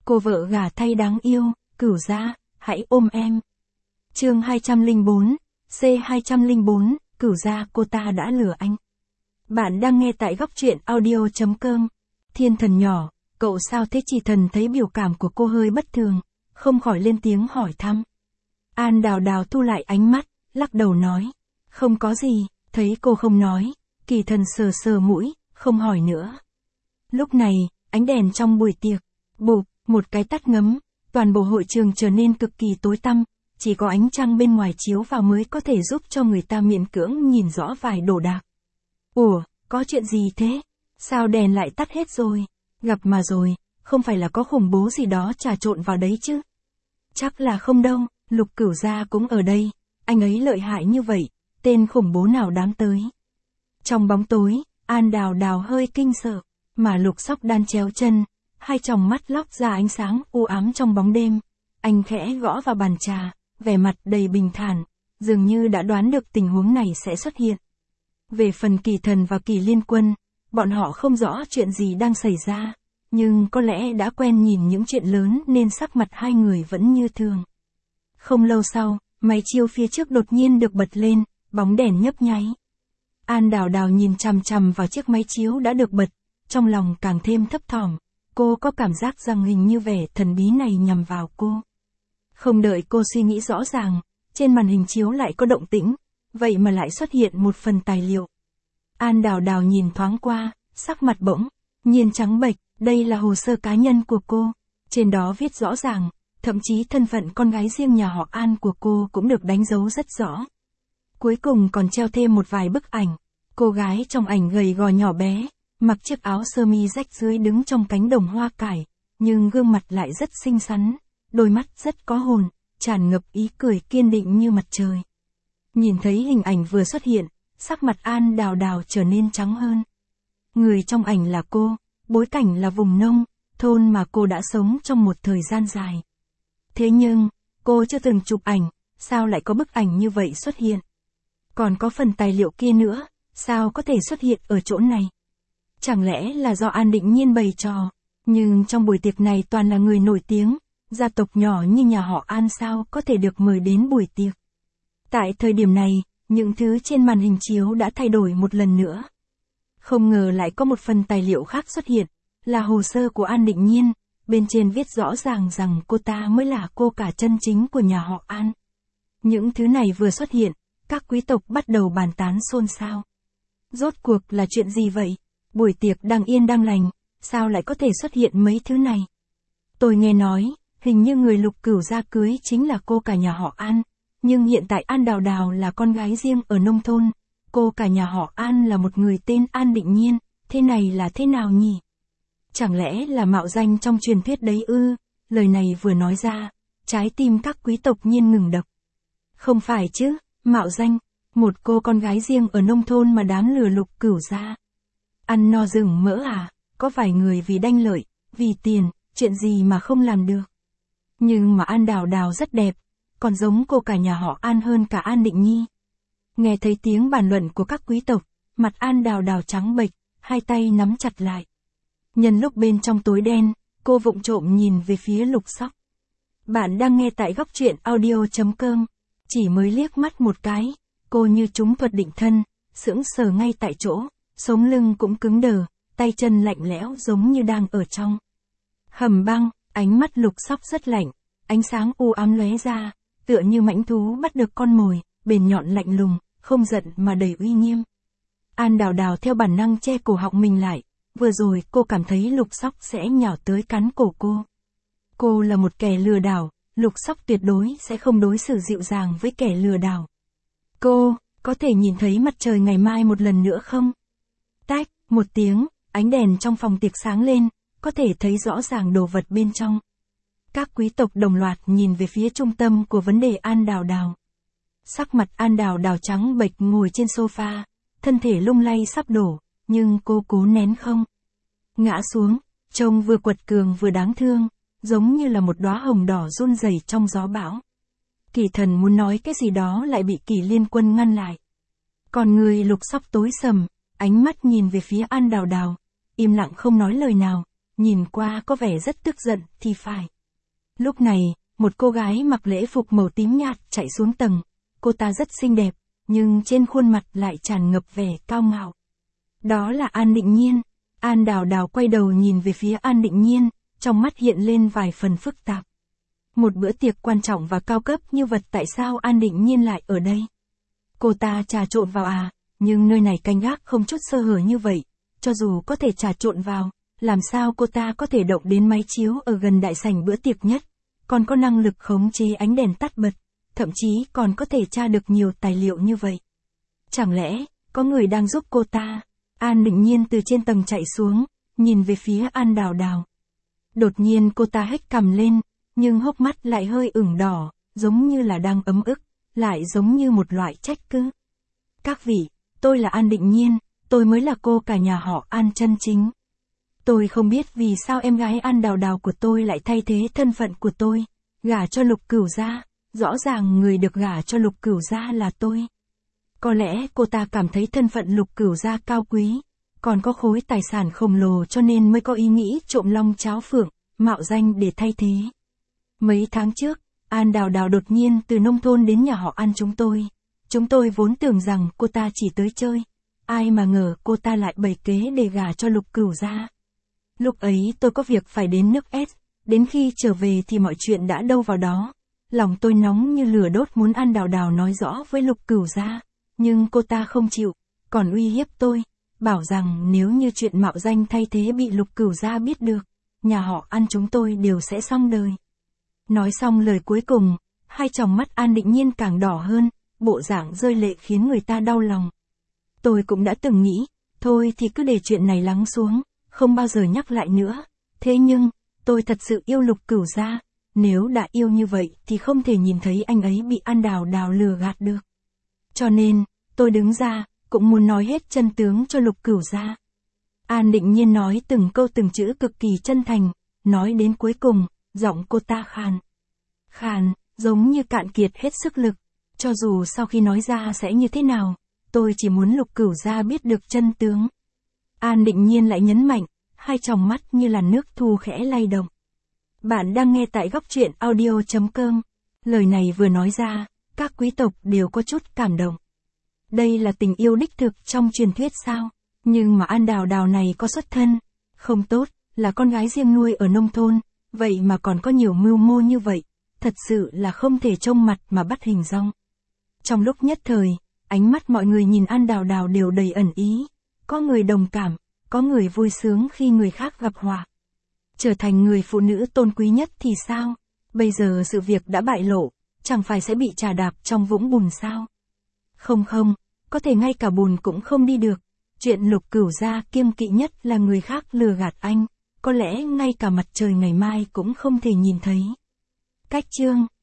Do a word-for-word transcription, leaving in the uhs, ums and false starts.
cô vợ gả thay đáng yêu, Cửu gia, hãy ôm em. Chương hai trăm lẻ bốn, C hai trăm lẻ bốn, Cửu gia, cô ta đã lừa anh. Bạn đang nghe tại góc truyện audio chấm com. Thiên Thần nhỏ, cậu sao thế? Chỉ Thần thấy biểu cảm của cô hơi bất thường, không khỏi lên tiếng hỏi thăm. An Đào Đào thu lại ánh mắt, lắc đầu nói. Không có gì, thấy cô không nói, Kỳ Thần sờ sờ mũi, không hỏi nữa. Lúc này, ánh đèn trong buổi tiệc, bụp, một cái tắt ngấm, toàn bộ hội trường trở nên cực kỳ tối tăm, chỉ có ánh trăng bên ngoài chiếu vào mới có thể giúp cho người ta miễn cưỡng nhìn rõ vài đồ đạc. Ủa, có chuyện gì thế? Sao đèn lại tắt hết rồi? Gặp mà rồi, không phải là có khủng bố gì đó trà trộn vào đấy chứ? Chắc là không đâu, Lục Cửu gia cũng ở đây, anh ấy lợi hại như vậy, tên khủng bố nào dám tới. Trong bóng tối, An Đào Đào hơi kinh sợ, mà Lục Sóc đan chéo chân, hai tròng mắt lóe ra ánh sáng u ám trong bóng đêm. Anh khẽ gõ vào bàn trà, vẻ mặt đầy bình thản, dường như đã đoán được tình huống này sẽ xuất hiện. Về phần Kỳ Thần và Kỳ Liên Quân, bọn họ không rõ chuyện gì đang xảy ra, nhưng có lẽ đã quen nhìn những chuyện lớn nên sắc mặt hai người vẫn như thường. Không lâu sau, máy chiếu phía trước đột nhiên được bật lên, bóng đèn nhấp nháy. An Đào Đào nhìn chằm chằm vào chiếc máy chiếu đã được bật, trong lòng càng thêm thấp thỏm, cô có cảm giác rằng hình như vẻ thần bí này nhằm vào cô. Không đợi cô suy nghĩ rõ ràng, trên màn hình chiếu lại có động tĩnh, vậy mà lại xuất hiện một phần tài liệu. An Đào Đào nhìn thoáng qua, sắc mặt bỗng nhiên trắng bệch, đây là hồ sơ cá nhân của cô, trên đó viết rõ ràng, thậm chí thân phận con gái riêng nhà họ An của cô cũng được đánh dấu rất rõ. Cuối cùng còn treo thêm một vài bức ảnh, cô gái trong ảnh gầy gò nhỏ bé, mặc chiếc áo sơ mi rách rưới đứng trong cánh đồng hoa cải, nhưng gương mặt lại rất xinh xắn, đôi mắt rất có hồn, tràn ngập ý cười kiên định như mặt trời. Nhìn thấy hình ảnh vừa xuất hiện, sắc mặt An Đào Đào trở nên trắng hơn. Người trong ảnh là cô, bối cảnh là vùng nông, thôn mà cô đã sống trong một thời gian dài. Thế nhưng, cô chưa từng chụp ảnh, sao lại có bức ảnh như vậy xuất hiện? Còn có phần tài liệu kia nữa, sao có thể xuất hiện ở chỗ này? Chẳng lẽ là do An Định Nhiên bày trò, nhưng trong buổi tiệc này toàn là người nổi tiếng, gia tộc nhỏ như nhà họ An sao có thể được mời đến buổi tiệc. Tại thời điểm này, những thứ trên màn hình chiếu đã thay đổi một lần nữa. Không ngờ lại có một phần tài liệu khác xuất hiện, là hồ sơ của An Định Nhiên, bên trên viết rõ ràng rằng cô ta mới là cô cả chân chính của nhà họ An. Những thứ này vừa xuất hiện, các quý tộc bắt đầu bàn tán xôn xao. Rốt cuộc là chuyện gì vậy? Buổi tiệc đang yên đang lành, sao lại có thể xuất hiện mấy thứ này? Tôi nghe nói, hình như người Lục Cửu gia cưới chính là cô cả nhà họ An, nhưng hiện tại An Đào Đào là con gái riêng ở nông thôn, cô cả nhà họ An là một người tên An Định Nhiên, thế này là thế nào nhỉ? Chẳng lẽ là mạo danh trong truyền thuyết đấy ư? Lời này vừa nói ra, trái tim các quý tộc nhiên ngừng đập. Không phải chứ, mạo danh, một cô con gái riêng ở nông thôn mà dám lừa Lục Cửu gia. Ăn no rừng mỡ à, có vài người vì đanh lợi, vì tiền, chuyện gì mà không làm được. Nhưng mà An Đào Đào rất đẹp, còn giống cô cả nhà họ An hơn cả An Định Nhi. Nghe thấy tiếng bàn luận của các quý tộc, mặt An Đào Đào trắng bệch, hai tay nắm chặt lại. Nhân lúc bên trong tối đen, cô vụng trộm nhìn về phía Lục Sóc. Bạn đang nghe tại góc truyện audio chấm com. Chỉ mới liếc mắt một cái, cô như trúng thuật định thân, sững sờ ngay tại chỗ, sống lưng cũng cứng đờ, tay chân lạnh lẽo giống như đang ở trong hầm băng. Ánh mắt Lục Sóc rất lạnh, ánh sáng u ám lóe ra, tựa như mãnh thú bắt được con mồi, bền nhọn lạnh lùng, không giận mà đầy uy nghiêm. An Đào Đào theo bản năng che cổ họng mình lại, vừa rồi cô cảm thấy Lục Sóc sẽ nhào tới cắn cổ cô. Cô là một kẻ lừa đảo, Lục Sóc tuyệt đối sẽ không đối xử dịu dàng với kẻ lừa đảo. Cô, có thể nhìn thấy mặt trời ngày mai một lần nữa không? Tách, một tiếng, ánh đèn trong phòng tiệc sáng lên, có thể thấy rõ ràng đồ vật bên trong. Các quý tộc đồng loạt nhìn về phía trung tâm của vấn đề An Đào Đào. Sắc mặt An Đào Đào trắng bệch ngồi trên sofa, thân thể lung lay sắp đổ, nhưng cô cố nén không ngã xuống, trông vừa quật cường vừa đáng thương, giống như là một đóa hồng đỏ run rẩy trong gió bão. Kỳ Thần muốn nói cái gì đó lại bị Kỳ Liên Quân ngăn lại. Còn người Lục Sóc tối sầm, ánh mắt nhìn về phía An Đào Đào, im lặng không nói lời nào, nhìn qua có vẻ rất tức giận thì phải. Lúc này, một cô gái mặc lễ phục màu tím nhạt chạy xuống tầng. Cô ta rất xinh đẹp, nhưng trên khuôn mặt lại tràn ngập vẻ cao ngạo. Đó là An Định Nhiên. An Đào Đào quay đầu nhìn về phía An Định Nhiên, trong mắt hiện lên vài phần phức tạp. Một bữa tiệc quan trọng và cao cấp như vật tại sao An Định Nhiên lại ở đây? Cô ta trà trộn vào à, nhưng nơi này canh gác không chút sơ hở như vậy, cho dù có thể trà trộn vào, làm sao cô ta có thể động đến máy chiếu ở gần đại sảnh bữa tiệc nhất, còn có năng lực khống chế ánh đèn tắt bật, thậm chí còn có thể tra được nhiều tài liệu như vậy. Chẳng lẽ, có người đang giúp cô ta? An Định Nhiên từ trên tầng chạy xuống, nhìn về phía An Đào Đào. Đột nhiên cô ta hếch cằm lên, nhưng hốc mắt lại hơi ửng đỏ, giống như là đang ấm ức, lại giống như một loại trách cứ. Các vị, tôi là An Định Nhiên, tôi mới là cô cả nhà họ An chân chính. Tôi không biết vì sao em gái An Đào Đào của tôi lại thay thế thân phận của tôi, gả cho Lục Cửu gia, rõ ràng người được gả cho Lục Cửu gia là tôi. Có lẽ cô ta cảm thấy thân phận Lục Cửu gia cao quý, còn có khối tài sản khổng lồ cho nên mới có ý nghĩ trộm long cháo phượng, mạo danh để thay thế. Mấy tháng trước, An Đào Đào đột nhiên từ nông thôn đến nhà họ An chúng tôi. Chúng tôi vốn tưởng rằng cô ta chỉ tới chơi. Ai mà ngờ cô ta lại bày kế để gả cho Lục Cửu gia. Lúc ấy tôi có việc phải đến nước S, đến khi trở về thì mọi chuyện đã đâu vào đó. Lòng tôi nóng như lửa đốt muốn An Đào Đào nói rõ với Lục Cửu gia, nhưng cô ta không chịu, còn uy hiếp tôi, bảo rằng nếu như chuyện mạo danh thay thế bị Lục Cửu gia biết được, nhà họ An chúng tôi đều sẽ xong đời. Nói xong lời cuối cùng, hai tròng mắt An Định Nhiên càng đỏ hơn, bộ dạng rơi lệ khiến người ta đau lòng. Tôi cũng đã từng nghĩ, thôi thì cứ để chuyện này lắng xuống, không bao giờ nhắc lại nữa. Thế nhưng, tôi thật sự yêu Lục Cửu gia, nếu đã yêu như vậy thì không thể nhìn thấy anh ấy bị An Đào Đào lừa gạt được. Cho nên, tôi đứng ra, cũng muốn nói hết chân tướng cho Lục Cửu gia. An Định Nhiên nói từng câu từng chữ cực kỳ chân thành, nói đến cuối cùng, giọng cô ta khàn. Khàn, giống như cạn kiệt hết sức lực. Cho dù sau khi nói ra sẽ như thế nào, tôi chỉ muốn Lục Cửu gia biết được chân tướng. An Định Nhiên lại nhấn mạnh, hai tròng mắt như là nước thu khẽ lay động. Bạn đang nghe tại góc truyện audio chấm com. Lời này vừa nói ra, các quý tộc đều có chút cảm động. Đây là tình yêu đích thực trong truyền thuyết sao? Nhưng mà An Đào Đào này có xuất thân không tốt, là con gái riêng nuôi ở nông thôn, vậy mà còn có nhiều mưu mô như vậy, thật sự là không thể trông mặt mà bắt hình dong. Trong lúc nhất thời, ánh mắt mọi người nhìn An Đào Đào đều đầy ẩn ý, có người đồng cảm, có người vui sướng khi người khác gặp họa. Trở thành người phụ nữ tôn quý nhất thì sao? Bây giờ sự việc đã bại lộ, chẳng phải sẽ bị trà đạp trong vũng bùn sao? Không không, có thể ngay cả bùn cũng không đi được. Chuyện Lục Cửu gia kiêng kỵ nhất là người khác lừa gạt anh, có lẽ ngay cả mặt trời ngày mai cũng không thể nhìn thấy. Cách chương